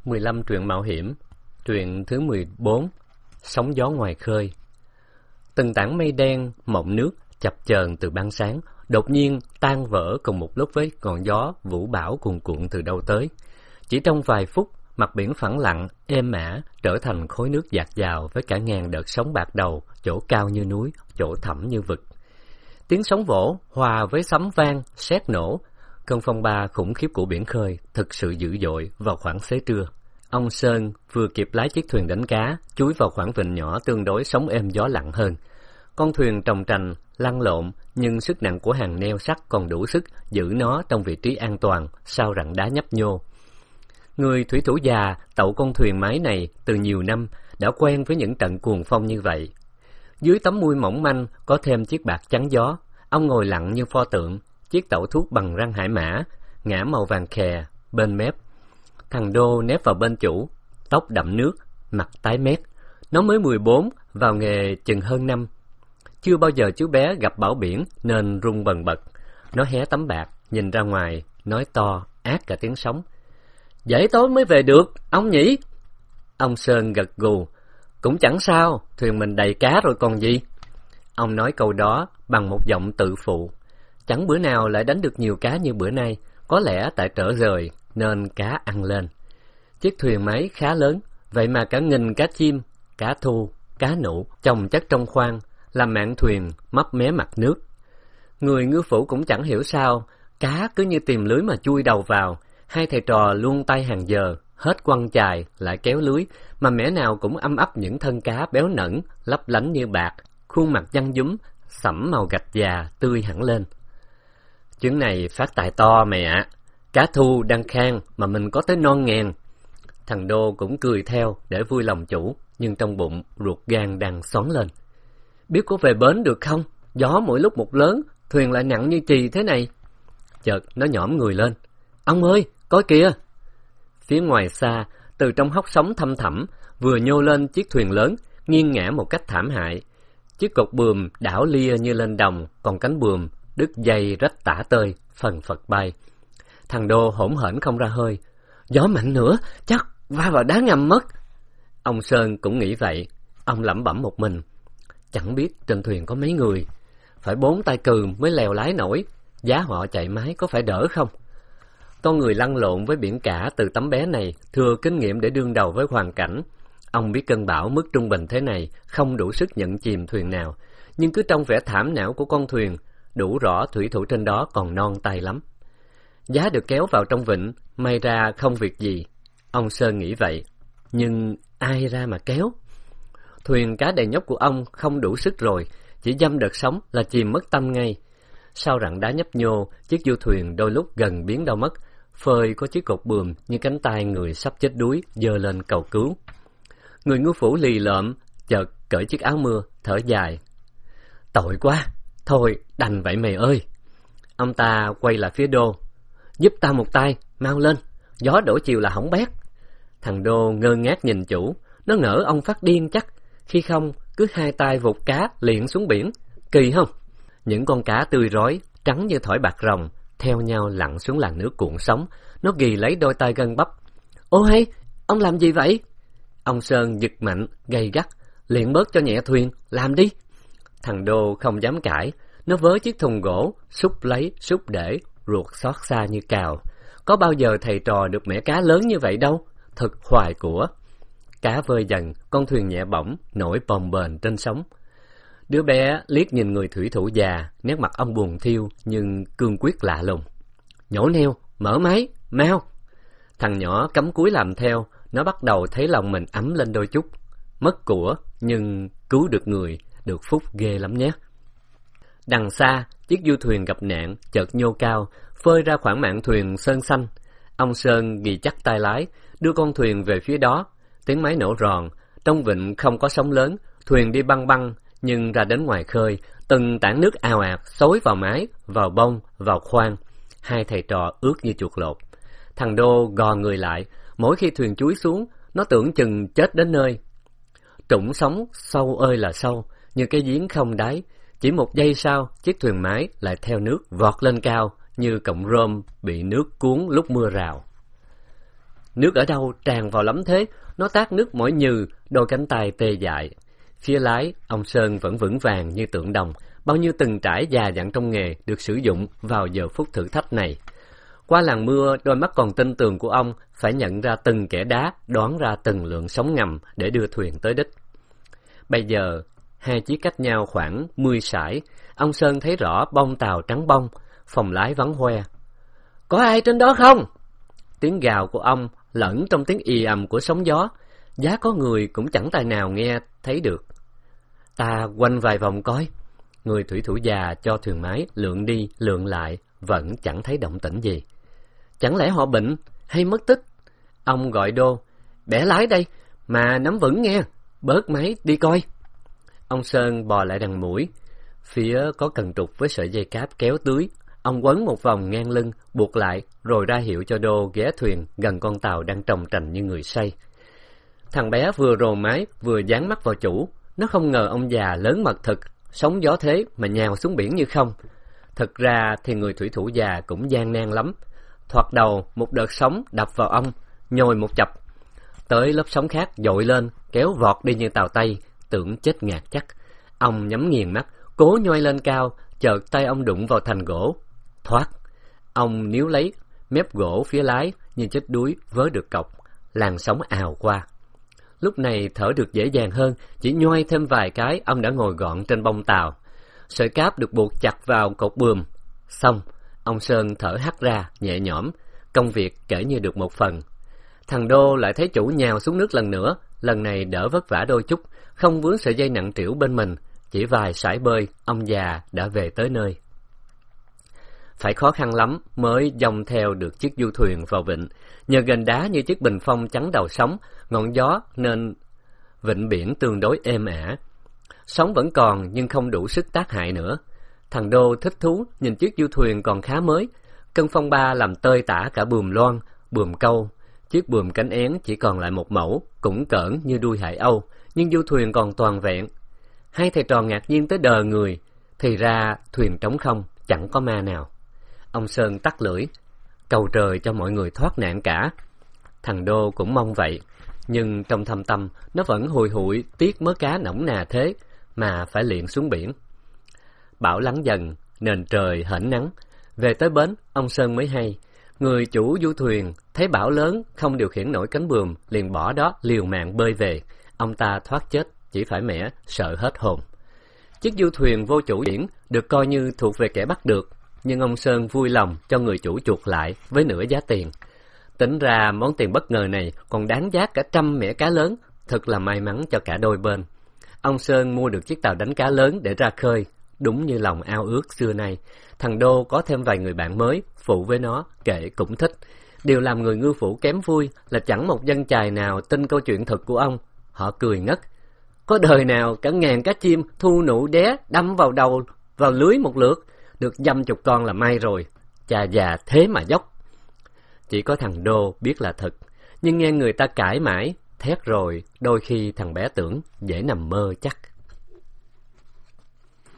15 truyện mạo hiểm. Truyện thứ 14. Sóng gió ngoài khơi. Từng tảng mây đen mộng nước chập chờn từ ban sáng, đột nhiên tan vỡ cùng một lúc với ngọn gió vũ bão cuồn cuộn từ đâu tới. Chỉ trong vài phút, mặt biển phẳng lặng, êm ả trở thành khối nước dạt dào với cả ngàn đợt sóng bạc đầu, chỗ cao như núi, chỗ thẳm như vực. Tiếng sóng vỗ hòa với sấm vang, sét nổ. Cơn phong ba khủng khiếp của biển khơi thực sự dữ dội vào khoảng xế trưa. Ông Sơn vừa kịp lái chiếc thuyền đánh cá, chúi vào khoảng vịnh nhỏ tương đối sóng êm gió lặng hơn. Con thuyền trồng trành, lăn lộn, nhưng sức nặng của hàng neo sắt còn đủ sức giữ nó trong vị trí an toàn sau rặng đá nhấp nhô. Người thủy thủ già tậu con thuyền máy này từ nhiều năm đã quen với những trận cuồng phong như vậy. Dưới tấm mui mỏng manh có thêm chiếc bạt chắn gió, ông ngồi lặng như pho tượng, chiếc tẩu thuốc bằng răng hải mã, ngã màu vàng khè bên mép. Thằng Đô nép vào bên chủ, tóc đậm nước, mặt tái mét. Nó mới 14, vào nghề chừng hơn năm. Chưa bao giờ chú bé gặp bão biển nên run bần bật. Nó hé tấm bạt, nhìn ra ngoài, nói to, át cả tiếng sóng. Dễ tối mới về được, ông nhỉ? Ông Sơn gật gù. Cũng chẳng sao, thuyền mình đầy cá rồi còn gì. Ông nói câu đó bằng một giọng tự phụ. Chẳng bữa nào lại đánh được nhiều cá như bữa nay, có lẽ tại trở rời nên cá ăn lên. Chiếc thuyền máy khá lớn, vậy mà cả nghìn cá chim, cá thu, cá nụ chồng chất trong khoang, làm mạn thuyền mấp mé mặt nước. Người ngư phủ cũng chẳng hiểu sao, cá cứ như tìm lưới mà chui đầu vào. Hai thầy trò luôn tay hàng giờ, hết quăng chài lại kéo lưới, mà mẻ nào cũng âm ấp những thân cá béo nẫng, lấp lánh như bạc, khuôn mặt nhăn nhúm, sẫm màu gạch già tươi hẳn lên. Chuyến này phát tài to mày ạ. Cá thu đang khang mà mình có tới non ngàn. Thằng Đô cũng cười theo để vui lòng chủ, nhưng trong bụng ruột gan đang xoắn lên. Biết có về bến được không? Gió mỗi lúc một lớn, thuyền lại nặng như chì thế này. Chợt nó nhõm người lên. Ông ơi, coi kìa! Phía ngoài xa, từ trong hốc sóng thăm thẳm, vừa nhô lên chiếc thuyền lớn, nghiêng ngã một cách thảm hại. Chiếc cột buồm đảo lia như lên đồng, còn cánh buồm đứt dây rách tả tơi, phần phật bay. Thằng Đô hỗn hển không ra hơi. Gió mạnh nữa, chắc va vào đá ngầm mất. Ông Sơn cũng nghĩ vậy. Ông lẩm bẩm một mình. Chẳng biết trên thuyền có mấy người. Phải 4 tay cừ mới lèo lái nổi. Giá họ chạy máy có phải đỡ không? Con người lăn lộn với biển cả từ tấm bé này, thừa kinh nghiệm để đương đầu với hoàn cảnh. Ông biết cơn bão mức trung bình thế này không đủ sức nhận chìm thuyền nào, nhưng cứ trong vẻ thảm não của con thuyền, đủ rõ thủy thủ trên đó còn non tay lắm. Giá được kéo vào trong vịnh, may ra không việc gì. Ông Sơn nghĩ vậy, nhưng ai ra mà kéo? Thuyền cá đầy nhóc của ông không đủ sức rồi, chỉ dăm đợt sóng là chìm mất tâm ngay. Sau rặng đá nhấp nhô, chiếc du thuyền đôi lúc gần biến đâu mất, phơi có chiếc cột buồm như cánh tay người sắp chết đuối giơ lên cầu cứu. Người ngư phủ lì lợm, chợt cởi chiếc áo mưa, thở dài. Tội quá, thôi đành vậy mày ơi. Ông ta quay lại phía Đô. Giúp tao một tay, mau lên, gió đổ chiều là hỏng bét. Thằng Đô ngơ ngác nhìn chủ, nó ngỡ ông phát điên chắc, khi không cứ hai tay vụt cá liền xuống biển, kỳ không? Những con cá tươi rói, trắng như thỏi bạc rồng, theo nhau lặn xuống làn nước cuộn sóng. Nó ghì lấy đôi tay gân bắp. Ô hay, ông làm gì vậy? Ông Sơn giật mạnh, gay gắt. Liền bớt cho nhẹ thuyền, làm đi. Thằng Đô không dám cãi. Nó với chiếc thùng gỗ, xúc lấy, xúc để, ruột xót xa như cào. Có bao giờ thầy trò được mẻ cá lớn như vậy đâu. Thật hoài của. Cá vơi dần, con thuyền nhẹ bỏng, nổi bồng bềnh trên sóng. Đứa bé liếc nhìn người thủy thủ già, nét mặt ông buồn thiêu nhưng cương quyết lạ lùng. Nhổ neo, mở máy, mau! Thằng nhỏ cắm cúi làm theo, nó bắt đầu thấy lòng mình ấm lên đôi chút. Mất của, nhưng cứu được người, được phúc ghê lắm nhé. Đằng xa, chiếc du thuyền gặp nạn, chợt nhô cao, phơi ra khoảng mạn thuyền sơn xanh. Ông Sơn ghi chắc tay lái, đưa con thuyền về phía đó. Tiếng máy nổ ròn, trong vịnh không có sóng lớn, thuyền đi băng băng, nhưng ra đến ngoài khơi, từng tảng nước ào ạt xối vào mái, vào bông, vào khoang. Hai thầy trò ướt như chuột lột. Thằng Đô gò người lại, mỗi khi thuyền chúi xuống, nó tưởng chừng chết đến nơi. Trũng sóng sâu ơi là sâu, như cái giếng không đáy. Chỉ một giây sau, chiếc thuyền máy lại theo nước vọt lên cao, như cọng rơm bị nước cuốn lúc mưa rào. Nước ở đâu tràn vào lắm thế? Nó tát nước mỏi nhừ, đôi cánh tay tê dại. Phía lái, ông Sơn vẫn vững vàng như tượng đồng, bao nhiêu từng trải già dặn trong nghề được sử dụng vào giờ phút thử thách này. Qua làn mưa, đôi mắt còn tinh tường của ông phải nhận ra từng kẽ đá, đoán ra từng lượng sóng ngầm để đưa thuyền tới đích. Bây giờ, hai chiếc cách nhau khoảng 10 sải, ông Sơn thấy rõ bông tàu trắng bông, phòng lái vắng hoe. Có ai trên đó không? Tiếng gào của ông lẫn trong tiếng ì ầm của sóng gió, giá có người cũng chẳng tài nào nghe thấy được. Ta quanh vài vòng coi. Người thủy thủ già cho thuyền máy lượn đi lượn lại, vẫn chẳng thấy động tĩnh gì. Chẳng lẽ họ bệnh hay mất tích? Ông gọi Đô, bẻ lái đây, mà nắm vững nghe, bớt máy đi coi. Ông Sơn bò lại đằng mũi, phía có cần trục với sợi dây cáp kéo tưới. Ông quấn một vòng ngang lưng, buộc lại, rồi ra hiệu cho Đô ghé thuyền gần con tàu đang trồng trành như người say. Thằng bé vừa rồ máy, vừa dán mắt vào chủ. Nó không ngờ ông già lớn mật thực, sóng gió thế mà nhào xuống biển như không. Thực ra thì người thủy thủ già cũng gian nan lắm. Thoạt đầu, một đợt sóng đập vào ông, nhồi một chập. Tới lớp sóng khác dội lên, kéo vọt đi như tàu Tây, tưởng chết ngạt chắc. Ông nhắm nghiền mắt, cố nhoi lên cao, chợt tay ông đụng vào thành gỗ. Thoát! Ông níu lấy mép gỗ phía lái, như chết đuối vớ được cọc, làn sóng ào qua. Lúc này thở được dễ dàng hơn, chỉ nhoai thêm vài cái, ông đã ngồi gọn trên bông tàu. Sợi cáp được buộc chặt vào cột buồm. Xong, ông Sơn thở hắt ra, nhẹ nhõm, công việc kể như được một phần. Thằng Đô lại thấy chủ nhào xuống nước lần nữa, lần này đỡ vất vả đôi chút, không vướng sợi dây nặng trĩu bên mình, chỉ vài sải bơi, ông già đã về tới nơi. Phải khó khăn lắm mới dòng theo được chiếc du thuyền vào vịnh, nhờ gành đá như chiếc bình phong chắn đầu sóng, ngọn gió nên vịnh biển tương đối êm ả. Sóng vẫn còn nhưng không đủ sức tác hại nữa. Thằng Đô thích thú nhìn chiếc du thuyền còn khá mới, cơn phong ba làm tơi tả cả buồm loan, buồm câu. Chiếc buồm cánh én chỉ còn lại một mẩu, cũng cỡn như đuôi hải âu, nhưng du thuyền còn toàn vẹn. Hai thầy trò ngạc nhiên tới đờ người, thì ra thuyền trống không, chẳng có ma nào. Ông Sơn tắt lưỡi, cầu trời cho mọi người thoát nạn cả. Thằng Đô cũng mong vậy, nhưng trong thâm tâm nó vẫn hùi hụi tiếc mớ cá nỏng nà thế mà phải liệng xuống biển. Bão lắng dần, nền trời hển nắng. Về tới bến, ông Sơn mới hay, người chủ du thuyền thấy bão lớn không điều khiển nổi cánh buồm, liền bỏ đó liều mạng bơi về. Ông ta thoát chết chỉ phải mẻ sợ hết hồn. Chiếc du thuyền vô chủ biển được coi như thuộc về kẻ bắt được, nhưng ông Sơn vui lòng cho người chủ chuộc lại với nửa giá tiền. Tính ra món tiền bất ngờ này còn đáng giá cả 100 mẻ cá lớn, thật là may mắn cho cả đôi bên. Ông Sơn mua được chiếc tàu đánh cá lớn để ra khơi, đúng như lòng ao ước xưa nay. Thằng Đô có thêm vài người bạn mới, phụ với nó, kể cũng thích. Điều làm người ngư phủ kém vui là chẳng một dân chài nào tin câu chuyện thật của ông. Họ cười ngất. Có đời nào cả ngàn cá chim thu nụ đé đâm vào đầu, vào lưới một lượt, được dăm chục con là may rồi. Chà già thế mà dốc. Chỉ có thằng Đô biết là thật, nhưng nghe người ta cãi mãi, thét rồi, đôi khi thằng bé tưởng dễ nằm mơ chắc.